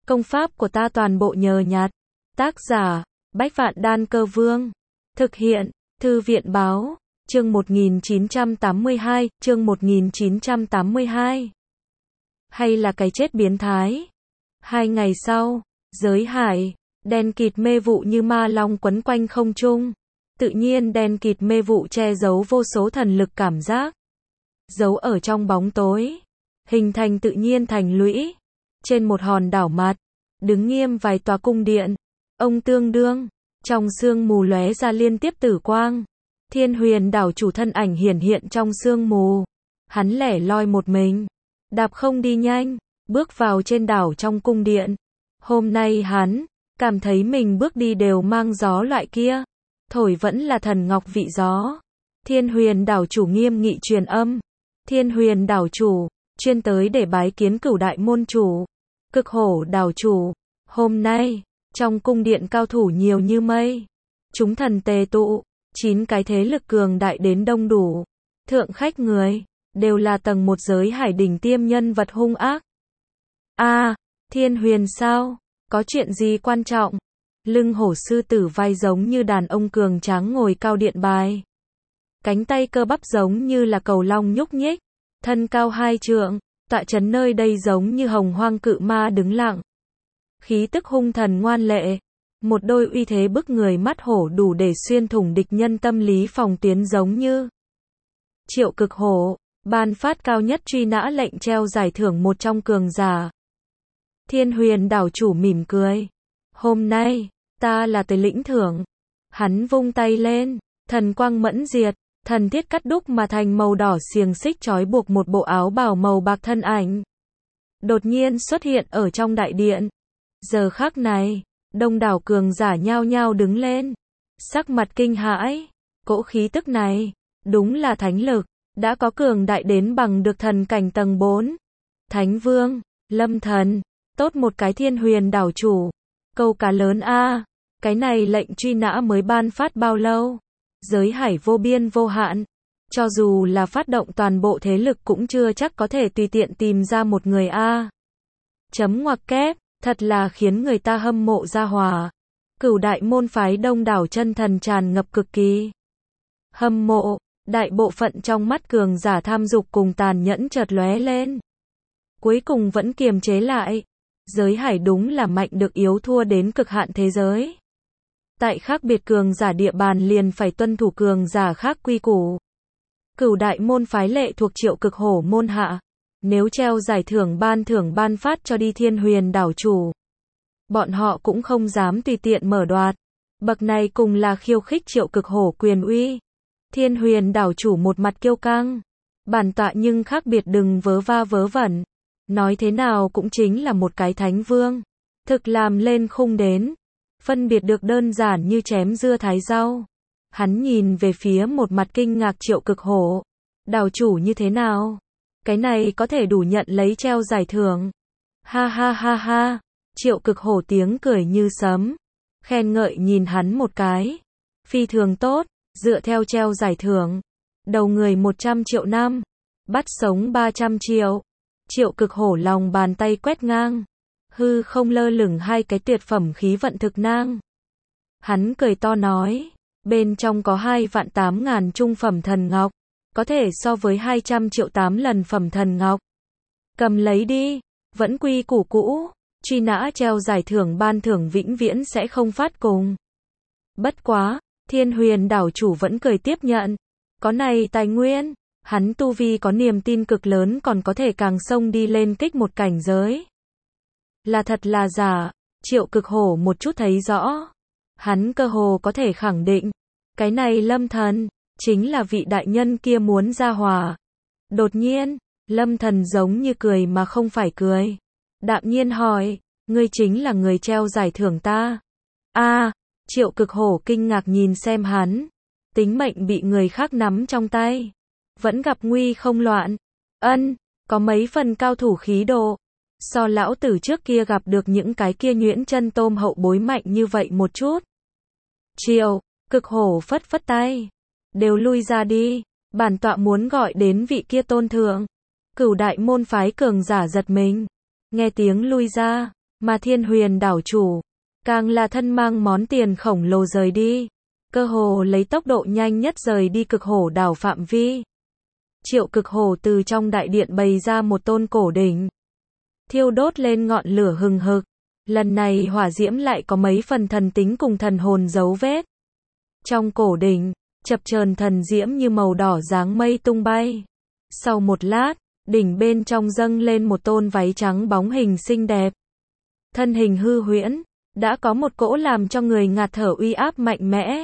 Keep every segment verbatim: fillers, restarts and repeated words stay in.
Công pháp của ta toàn bộ nhờ nhặt. Tác giả, Bách Vạn Đan Cơ Vương. Thực hiện, Thư viện Báo. Chương một nghìn chín trăm tám mươi hai, chương một nghìn chín trăm tám mươi hai. Hay là cái chết biến thái. Hai ngày sau, giới hải, đen kịt mê vụ như ma long quấn quanh không trung. Tự nhiên đen kịt mê vụ che giấu vô số thần lực cảm giác. Giấu ở trong bóng tối. Hình thành tự nhiên thành lũy. Trên một hòn đảo mặt, đứng nghiêm vài tòa cung điện. Ông tương đương, trong sương mù lóe ra liên tiếp tử quang. Thiên Huyền đảo chủ thân ảnh hiển hiện trong sương mù. Hắn lẻ loi một mình, đạp không đi nhanh, bước vào trên đảo trong cung điện. Hôm nay hắn, cảm thấy mình bước đi đều mang gió loại kia. Thổi vẫn là thần ngọc vị gió. Thiên Huyền đảo chủ nghiêm nghị truyền âm. Thiên Huyền đảo chủ, chuyên tới để bái kiến Cửu đại môn chủ. Cực hổ đảo chủ, hôm nay, trong cung điện cao thủ nhiều như mây. Chúng thần tề tụ, chín cái thế lực cường đại đến đông đủ. Thượng khách người, đều là tầng một giới hải đỉnh tiêm nhân vật hung ác. A, à, Thiên Huyền sao? Có chuyện gì quan trọng? Lưng hổ sư tử vai giống như đàn ông cường tráng ngồi cao điện bài. Cánh tay cơ bắp giống như là cầu long nhúc nhích. Thân cao hai trượng, tọa trấn nơi đây giống như hồng hoang cự ma đứng lặng. Khí tức hung thần ngoan lệ. Một đôi uy thế bức người mắt hổ đủ để xuyên thủng địch nhân tâm lý phòng tuyến giống như. Triệu Cực Hổ, ban phát cao nhất truy nã lệnh treo giải thưởng một trong cường giả. Thiên Huyền đảo chủ mỉm cười. Hôm nay, ta là tới lĩnh thưởng. Hắn vung tay lên, thần quang mẫn diệt, thần thiết cắt đúc mà thành màu đỏ xiềng xích trói buộc một bộ áo bào màu bạc thân ảnh. Đột nhiên xuất hiện ở trong đại điện. Giờ khắc này, đông đảo cường giả nhao nhao đứng lên. Sắc mặt kinh hãi, cỗ khí tức này, đúng là thánh lực, đã có cường đại đến bằng được thần cảnh tầng bốn. Thánh Vương, Lâm Thần, tốt một cái Thiên Huyền đảo chủ. Câu cá lớn a, cái này lệnh truy nã mới ban phát bao lâu? Giới hải vô biên vô hạn, cho dù là phát động toàn bộ thế lực cũng chưa chắc có thể tùy tiện tìm ra một người a. Chấm ngoặc kép, thật là khiến người ta hâm mộ ra hòa. Cửu đại môn phái đông đảo chân thần tràn ngập cực kỳ. Hâm mộ, đại bộ phận trong mắt cường giả tham dục cùng tàn nhẫn chợt lóe lên. Cuối cùng vẫn kiềm chế lại. Giới hải đúng là mạnh được yếu thua đến cực hạn thế giới. Tại khác biệt cường giả địa bàn liền phải tuân thủ cường giả khác quy củ. Cửu đại môn phái lệ thuộc Triệu Cực Hổ môn hạ. Nếu treo giải thưởng ban thưởng ban phát cho đi Thiên Huyền đảo chủ, bọn họ cũng không dám tùy tiện mở đoạt. Bậc này cùng là khiêu khích Triệu Cực Hổ quyền uy. Thiên Huyền đảo chủ một mặt kiêu căng. Bản tọa nhưng khác biệt đừng vớ va vớ vẩn. Nói thế nào cũng chính là một cái thánh vương. Thực làm lên khung đến. Phân biệt được đơn giản như chém dưa thái rau. Hắn nhìn về phía một mặt kinh ngạc Triệu Cực Hổ. Đảo chủ như thế nào? Cái này có thể đủ nhận lấy treo giải thưởng. Ha ha ha ha. Triệu Cực Hổ tiếng cười như sấm. Khen ngợi nhìn hắn một cái. Phi thường tốt, dựa theo treo giải thưởng. Đầu người một trăm triệu năm. Bắt sống ba trăm triệu. Triệu Cực Hổ lòng bàn tay quét ngang. Hư không lơ lửng hai cái tuyệt phẩm khí vận thực nang. Hắn cười to nói. Bên trong có hai vạn tám ngàn trung phẩm thần ngọc. Có thể so với hai trăm triệu tám lần phẩm thần ngọc. Cầm lấy đi. Vẫn quy củ cũ. Truy nã treo giải thưởng ban thưởng vĩnh viễn sẽ không phát cùng. Bất quá, Thiên Huyền đảo chủ vẫn cười tiếp nhận. Có này tài nguyên. Hắn tu vi có niềm tin cực lớn còn có thể càng xông đi lên kích một cảnh giới. Là thật là giả, Triệu Cực Hổ một chút thấy rõ. Hắn cơ hồ có thể khẳng định. Cái này Lâm Thần, chính là vị đại nhân kia muốn ra hòa. Đột nhiên, Lâm Thần giống như cười mà không phải cười. Đạm nhiên hỏi, ngươi chính là người treo giải thưởng ta. A, à, Triệu Cực Hổ kinh ngạc nhìn xem hắn. Tính mệnh bị người khác nắm trong tay. Vẫn gặp nguy không loạn. Ân, có mấy phần cao thủ khí độ. So lão tử trước kia gặp được những cái kia nhuyễn chân tôm hậu bối mạnh như vậy một chút. Triệu Cực Hổ phất phất tay. Đều lui ra đi. Bản tọa muốn gọi đến vị kia tôn thượng. Cửu đại môn phái cường giả giật mình. Nghe tiếng lui ra. Mà Thiên Huyền đảo chủ, càng là thân mang món tiền khổng lồ rời đi, cơ hồ lấy tốc độ nhanh nhất rời đi Cực Hổ đảo phạm vi. Triệu Cực Hổ từ trong đại điện bày ra một tôn cổ đỉnh, thiêu đốt lên ngọn lửa hừng hực. Lần này hỏa diễm lại có mấy phần thần tính cùng thần hồn dấu vết. Trong cổ đỉnh, chập chờn thần diễm như màu đỏ dáng mây tung bay. Sau một lát, đỉnh bên trong dâng lên một tôn váy trắng bóng hình xinh đẹp. Thân hình hư huyễn, đã có một cỗ làm cho người ngạt thở uy áp mạnh mẽ.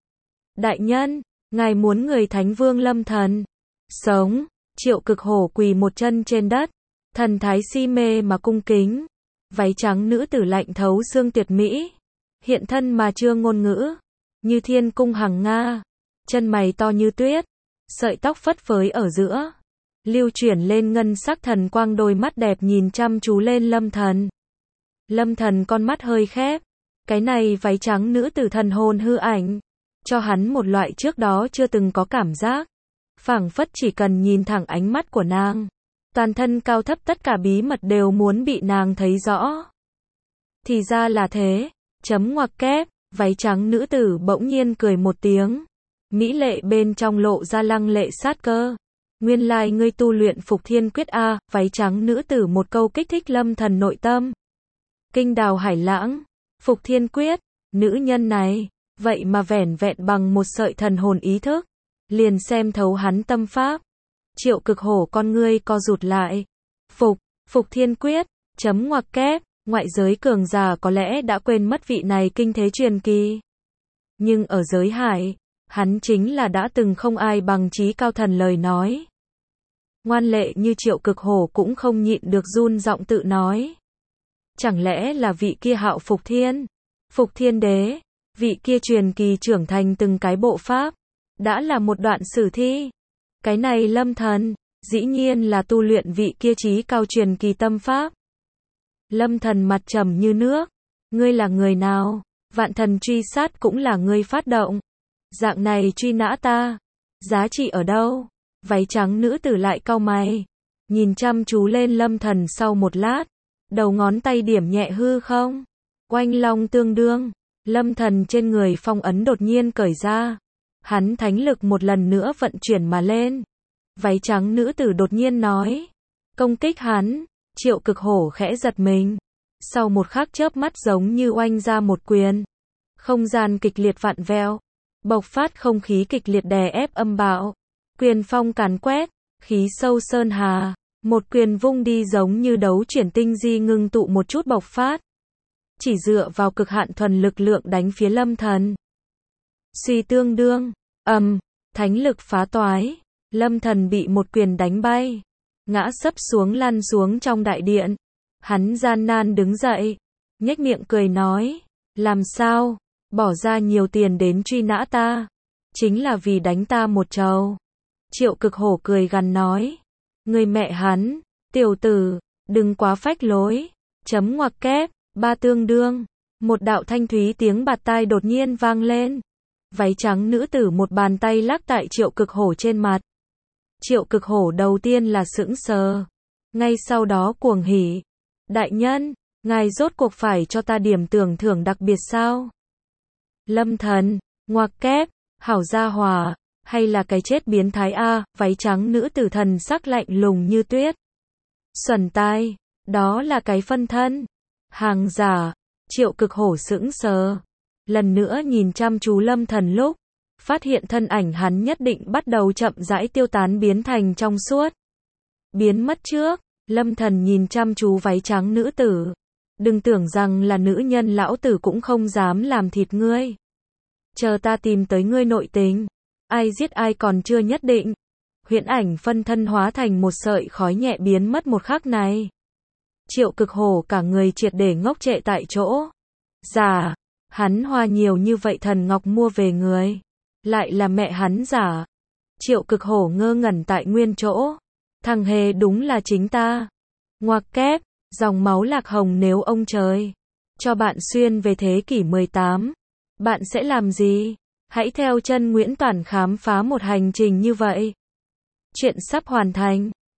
Đại nhân, ngài muốn người Thánh Vương Lâm Thần sống? Triệu Cực Hổ quỳ một chân trên đất, thần thái si mê mà cung kính. Váy trắng nữ tử lạnh thấu xương tuyệt mỹ, hiện thân mà chưa ngôn ngữ, như thiên cung hằng nga, chân mày to như tuyết, sợi tóc phất phới ở giữa, lưu chuyển lên ngân sắc thần quang, đôi mắt đẹp nhìn chăm chú lên Lâm Thần. Lâm Thần con mắt hơi khép, cái này váy trắng nữ tử thần hồn hư ảnh, cho hắn một loại trước đó chưa từng có cảm giác, phảng phất chỉ cần nhìn thẳng ánh mắt của nàng, toàn thân cao thấp tất cả bí mật đều muốn bị nàng thấy rõ. Thì ra là thế, chấm ngoặc kép, váy trắng nữ tử bỗng nhiên cười một tiếng, mỹ lệ bên trong lộ ra lăng lệ sát cơ. Nguyên lai ngươi tu luyện Phục Thiên Quyết a? Váy trắng nữ tử một câu kích thích Lâm Thần nội tâm. Kinh đào hải lãng, Phục Thiên Quyết, nữ nhân này, vậy mà vẻn vẹn bằng một sợi thần hồn ý thức, liền xem thấu hắn tâm pháp. Triệu Cực Hổ con ngươi co rụt lại. Phục, Phục Thiên Quyết, chấm ngoặc kép, ngoại giới cường giả có lẽ đã quên mất vị này kinh thế truyền kỳ. Nhưng ở giới hải, hắn chính là đã từng không ai bằng trí cao thần lời nói. Ngoan lệ như Triệu Cực Hổ cũng không nhịn được run giọng tự nói. Chẳng lẽ là vị kia Hạo Phục Thiên, Phục Thiên Đế, vị kia truyền kỳ trưởng thành từng cái bộ pháp, đã là một đoạn sử thi. Cái này Lâm Thần, dĩ nhiên là tu luyện vị kia trí cao truyền kỳ tâm pháp. Lâm Thần mặt trầm như nước, ngươi là người nào? Vạn thần truy sát cũng là ngươi phát động. Dạng này truy nã ta, giá trị ở đâu? Váy trắng nữ tử lại cau mày, nhìn chăm chú lên Lâm Thần sau một lát, đầu ngón tay điểm nhẹ hư không. Oanh long tương đương, Lâm Thần trên người phong ấn đột nhiên cởi ra. Hắn thánh lực một lần nữa vận chuyển mà lên. Váy trắng nữ tử đột nhiên nói, công kích hắn. Triệu Cực Hổ khẽ giật mình. Sau một khắc chớp mắt giống như oanh ra một quyền. Không gian kịch liệt vặn vẹo, bộc phát không khí kịch liệt đè ép âm bạo. Quyền phong càn quét, khí sâu sơn hà. Một quyền vung đi giống như đấu chuyển tinh di ngưng tụ một chút bộc phát. Chỉ dựa vào cực hạn thuần lực lượng đánh phía Lâm Thần. Suy tương đương, ầm, um, thánh lực phá toái. Lâm Thần bị một quyền đánh bay, ngã sấp xuống lăn xuống trong đại điện. Hắn gian nan đứng dậy, nhếch miệng cười nói, làm sao, bỏ ra nhiều tiền đến truy nã ta, chính là vì đánh ta một trầu. Triệu Cực Hổ cười gằn nói, người mẹ hắn, tiểu tử, đừng quá phách lối, chấm ngoặc kép, ba tương đương. Một đạo thanh thúy tiếng bạt tai đột nhiên vang lên. Váy trắng nữ tử một bàn tay lắc tại Triệu Cực Hổ trên mặt. Triệu Cực Hổ đầu tiên là sững sờ, ngay sau đó cuồng hỉ. Đại nhân, ngài rốt cuộc phải cho ta điểm tưởng thưởng đặc biệt sao? Lâm Thần, ngoặc kép, hảo gia hòa, hay là cái chết biến thái a? Váy trắng nữ tử thần sắc lạnh lùng như tuyết. Xuẩn tai, đó là cái phân thân. Hàng giả. Triệu Cực Hổ sững sờ, lần nữa nhìn chăm chú Lâm Thần lúc, phát hiện thân ảnh hắn nhất định bắt đầu chậm rãi tiêu tán biến thành trong suốt. Biến mất trước, Lâm Thần nhìn chăm chú váy trắng nữ tử. Đừng tưởng rằng là nữ nhân, lão tử cũng không dám làm thịt ngươi. Chờ ta tìm tới ngươi nội tình, ai giết ai còn chưa nhất định. Huyễn ảnh phân thân hóa thành một sợi khói nhẹ biến mất một khắc này. Triệu Cực Hổ cả người triệt để ngốc trệ tại chỗ. Giả, hắn hoa nhiều như vậy thần ngọc mua về người, lại là mẹ hắn giả. Triệu Cực Hổ ngơ ngẩn tại nguyên chỗ. Thằng hề đúng là chính ta. Ngoặc kép, dòng máu lạc hồng, nếu ông trời cho bạn xuyên về thế kỷ mười tám, bạn sẽ làm gì? Hãy theo chân Nguyễn Toản khám phá một hành trình như vậy. Chuyện sắp hoàn thành.